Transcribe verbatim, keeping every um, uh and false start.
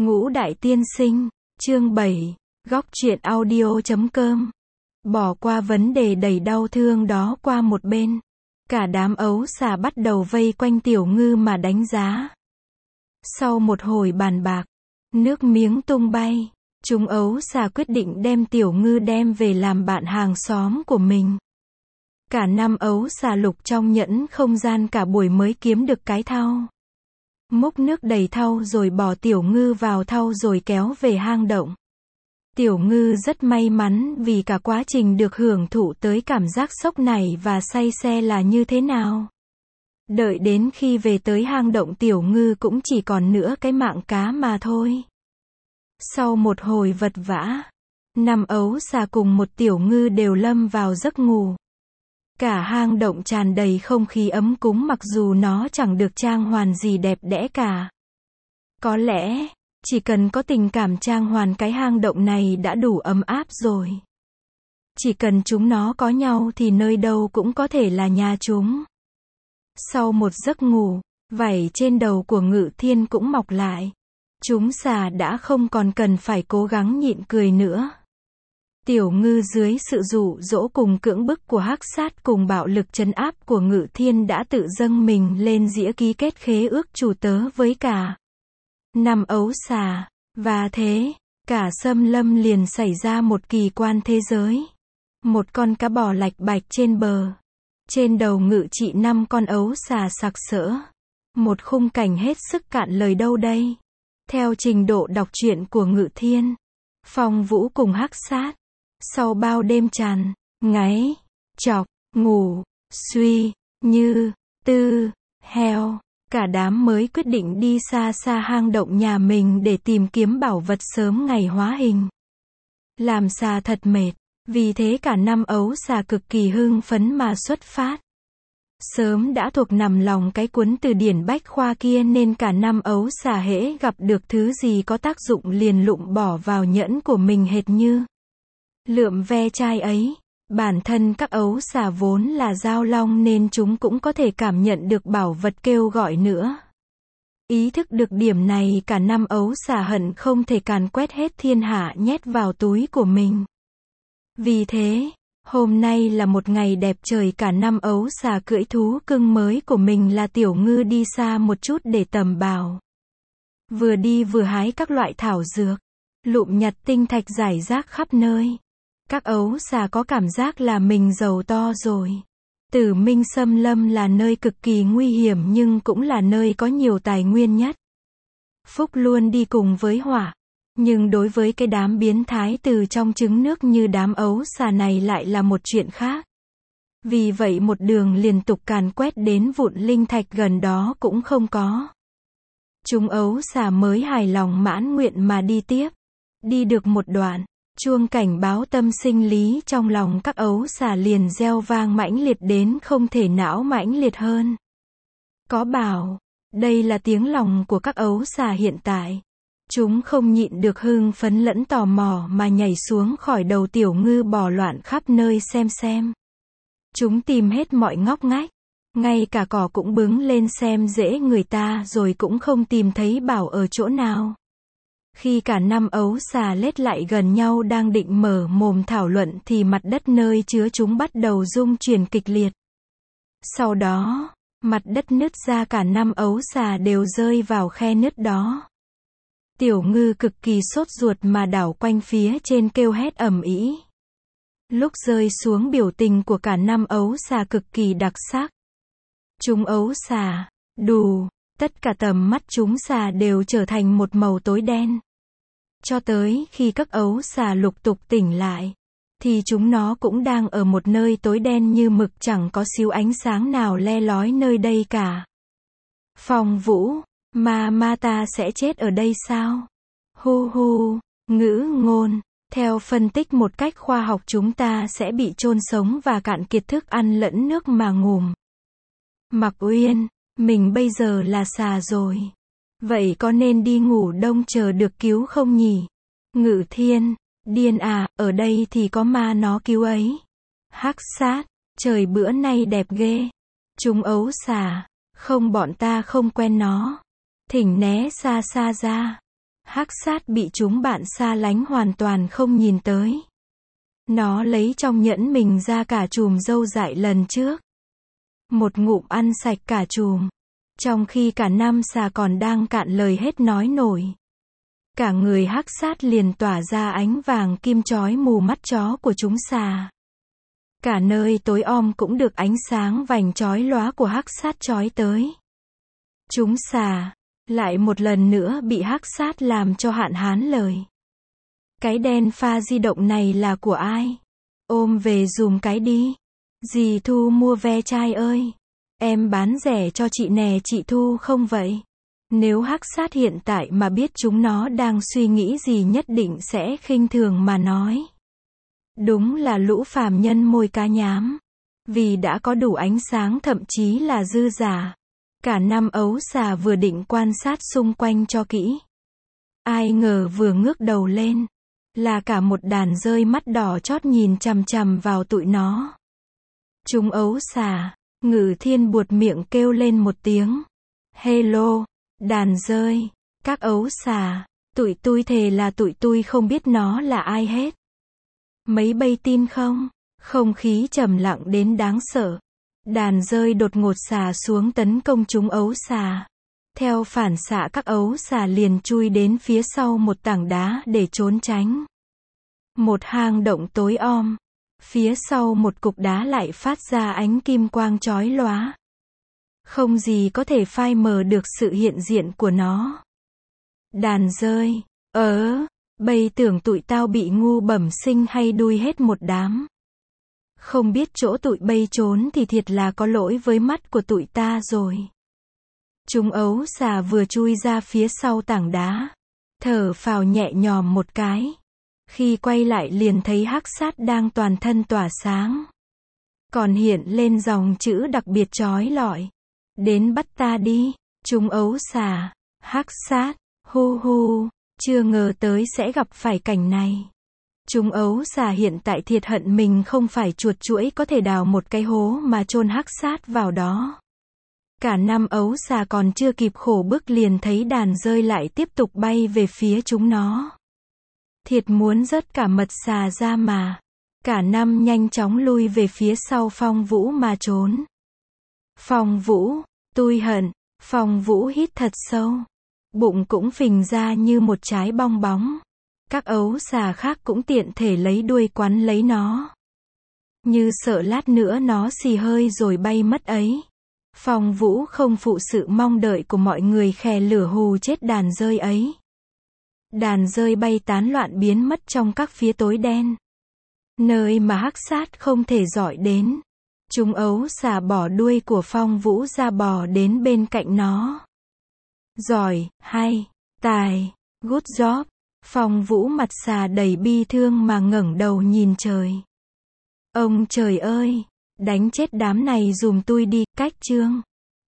Ngũ Đại Tiên Sinh, chương bảy, góc truyện audio.com. Bỏ qua vấn đề đầy đau thương đó qua một bên. Cả đám ấu xà bắt đầu vây quanh Tiểu Ngư mà đánh giá. Sau một hồi bàn bạc, nước miếng tung bay, chúng ấu xà quyết định đem Tiểu Ngư đem về làm bạn hàng xóm của mình. Cả năm ấu xà lục trong nhẫn không gian cả buổi mới kiếm được cái thau. Múc nước đầy thau rồi bỏ Tiểu Ngư vào thau rồi kéo về hang động. Tiểu Ngư rất may mắn vì cả quá trình được hưởng thụ tới cảm giác sốc này và say xe là như thế nào. Đợi đến khi về tới hang động Tiểu Ngư cũng chỉ còn nửa cái mạng cá mà thôi. Sau một hồi vật vã, năm ấu xà cùng một Tiểu Ngư đều lâm vào giấc ngủ. Cả hang động tràn đầy không khí ấm cúng mặc dù nó chẳng được trang hoàn gì đẹp đẽ cả. Có lẽ, chỉ cần có tình cảm trang hoàn cái hang động này đã đủ ấm áp rồi. Chỉ cần chúng nó có nhau thì nơi đâu cũng có thể là nhà chúng. Sau một giấc ngủ, vảy trên đầu của Ngự Thiên cũng mọc lại. Chúng xà đã không còn cần phải cố gắng nhịn cười nữa. Tiểu Ngư dưới sự dụ dỗ cùng cưỡng bức của Hắc Sát cùng bạo lực trấn áp của Ngự Thiên đã tự dâng mình lên dĩa ký kết khế ước chủ tớ với cả năm ấu xà. Và thế, cả xâm lâm liền xảy ra một kỳ quan thế giới. Một con cá bò lạch bạch trên bờ. Trên đầu ngự trị năm con ấu xà sặc sỡ. Một khung cảnh hết sức cạn lời đâu đây. Theo trình độ đọc truyện của Ngự Thiên, Phong Vũ cùng Hắc Sát. Sau bao đêm tràn, ngáy, chọc, ngủ, suy, như, tư, heo, cả đám mới quyết định đi xa xa hang động nhà mình để tìm kiếm bảo vật sớm ngày hóa hình. Làm xà thật mệt, vì thế cả năm ấu xà cực kỳ hưng phấn mà xuất phát. Sớm đã thuộc nằm lòng cái cuốn từ điển bách khoa kia nên cả năm ấu xà hễ gặp được thứ gì có tác dụng liền lụm bỏ vào nhẫn của mình hệt như lượm ve chai ấy. Bản thân các ấu xà vốn là giao long nên chúng cũng có thể cảm nhận được bảo vật kêu gọi nữa. Ý thức được điểm này cả năm ấu xà hận không thể càn quét hết thiên hạ nhét vào túi của mình. Vì thế, hôm nay là một ngày đẹp trời cả năm ấu xà cưỡi thú cưng mới của mình là Tiểu Ngư đi xa một chút để tầm bảo. Vừa đi vừa hái các loại thảo dược, lụm nhặt tinh thạch rải rác khắp nơi. Các ấu xà có cảm giác là mình giàu to rồi. Tử Minh Xâm Lâm là nơi cực kỳ nguy hiểm nhưng cũng là nơi có nhiều tài nguyên nhất. Phúc luôn đi cùng với họa. Nhưng đối với cái đám biến thái từ trong trứng nước như đám ấu xà này lại là một chuyện khác. Vì vậy một đường liên tục càn quét đến vụn linh thạch gần đó cũng không có. Chúng ấu xà mới hài lòng mãn nguyện mà đi tiếp. Đi được một đoạn, chuông cảnh báo tâm sinh lý trong lòng các ấu xà liền reo vang mãnh liệt đến không thể não mãnh liệt hơn. Có bảo, đây là tiếng lòng của các ấu xà hiện tại. Chúng không nhịn được hưng phấn lẫn tò mò mà nhảy xuống khỏi đầu Tiểu Ngư bò loạn khắp nơi xem xem. Chúng tìm hết mọi ngóc ngách, ngay cả cỏ cũng bứng lên xem dễ người ta rồi cũng không tìm thấy bảo ở chỗ nào. Khi cả năm ấu xà lết lại gần nhau đang định mở mồm thảo luận thì mặt đất nơi chứa chúng bắt đầu rung chuyển kịch liệt. Sau đó, mặt đất nứt ra cả năm ấu xà đều rơi vào khe nứt đó. Tiểu Ngư cực kỳ sốt ruột mà đảo quanh phía trên kêu hét ầm ĩ. Lúc rơi xuống biểu tình của cả năm ấu xà cực kỳ đặc sắc. Chúng ấu xà, đù, tất cả tầm mắt chúng xà đều trở thành một màu tối đen. Cho tới khi các ấu xà lục tục tỉnh lại, thì chúng nó cũng đang ở một nơi tối đen như mực chẳng có xíu ánh sáng nào le lói nơi đây cả. Phong Vũ, mà ma ta sẽ chết ở đây sao? Hu hu, ngữ ngôn, theo phân tích một cách khoa học chúng ta sẽ bị chôn sống và cạn kiệt thức ăn lẫn nước mà ngủm. Mặc Uyên, mình bây giờ là xà rồi. Vậy có nên đi ngủ đông chờ được cứu không nhỉ? Ngự Thiên, điên à, ở đây thì có ma nó cứu ấy. Hắc Sát, trời bữa nay đẹp ghê. Chúng ấu xà, không bọn ta không quen nó. Thỉnh né xa xa ra. Hắc sát bị chúng bạn xa lánh hoàn toàn không nhìn tới. Nó lấy trong nhẫn mình ra cả chùm râu dại lần trước. Một ngụm ăn sạch cả chùm. Trong khi cả năm xà còn đang cạn lời hết nói nổi. Cả người hắc sát liền tỏa ra ánh vàng kim chói mù mắt chó của chúng xà. Cả nơi tối om cũng được ánh sáng vành chói lóa của hắc sát chói tới. Chúng xà lại một lần nữa bị hắc sát làm cho hạn hán lời. Cái đèn pha di động này là của ai? Ôm về dùm cái đi. Dì Thu mua ve chai ơi. Em bán rẻ cho chị nè, chị Thu không vậy? Nếu hắc sát hiện tại mà biết chúng nó đang suy nghĩ gì nhất định sẽ khinh thường mà nói. Đúng là lũ phàm nhân môi cá nhám. Vì đã có đủ ánh sáng thậm chí là dư giả. Cả năm ấu xà vừa định quan sát xung quanh cho kỹ. Ai ngờ vừa ngước đầu lên. Là cả một đàn rơi mắt đỏ chót nhìn chằm chằm vào tụi nó. Chúng ấu xà, Ngự Thiên buột miệng kêu lên một tiếng. Hello, đàn rơi, các ấu xà, tụi tui thề là tụi tui không biết nó là ai hết. Mấy bay tin không? Không khí trầm lặng đến đáng sợ. Đàn rơi đột ngột xà xuống tấn công chúng ấu xà. Theo phản xạ các ấu xà liền chui đến phía sau một tảng đá để trốn tránh. Một hang động tối om. Phía sau một cục đá lại phát ra ánh kim quang chói lóa. Không gì có thể phai mờ được sự hiện diện của nó. Đàn rơi, ớ, bây tưởng tụi tao bị ngu bẩm sinh hay đuôi hết một đám. Không biết chỗ tụi bây trốn thì thiệt là có lỗi với mắt của tụi ta rồi. Chúng ấu xà vừa chui ra phía sau tảng đá. Thở phào nhẹ nhõm một cái. Khi quay lại liền thấy hắc sát đang toàn thân tỏa sáng. Còn hiện lên dòng chữ đặc biệt chói lọi. Đến bắt ta đi, chúng ấu xà, hắc sát, hu hu, chưa ngờ tới sẽ gặp phải cảnh này. Chúng ấu xà hiện tại thiệt hận mình không phải chuột chuỗi có thể đào một cái hố mà chôn hắc sát vào đó. Cả năm ấu xà còn chưa kịp khổ bức liền thấy đàn rơi lại tiếp tục bay về phía chúng nó. Thiệt muốn rớt cả mật xà ra mà. Cả năm nhanh chóng lui về phía sau Phong Vũ mà trốn. Phong Vũ, tui hận. Phong Vũ hít thật sâu. Bụng cũng phình ra như một trái bong bóng. Các ấu xà khác cũng tiện thể lấy đuôi quắn lấy nó. Như sợ lát nữa nó xì hơi rồi bay mất ấy. Phong Vũ không phụ sự mong đợi của mọi người khè lửa hù chết đàn rơi ấy. Đàn rơi bay tán loạn biến mất trong các phía tối đen. Nơi mà hắc sát không thể dọi đến. Chúng ấu xà bỏ đuôi của Phong Vũ ra bò đến bên cạnh nó. Giỏi, hay, tài, good job. Phong Vũ mặt xà đầy bi thương mà ngẩng đầu nhìn trời. Ông trời ơi, đánh chết đám này dùm tui đi, cách chương.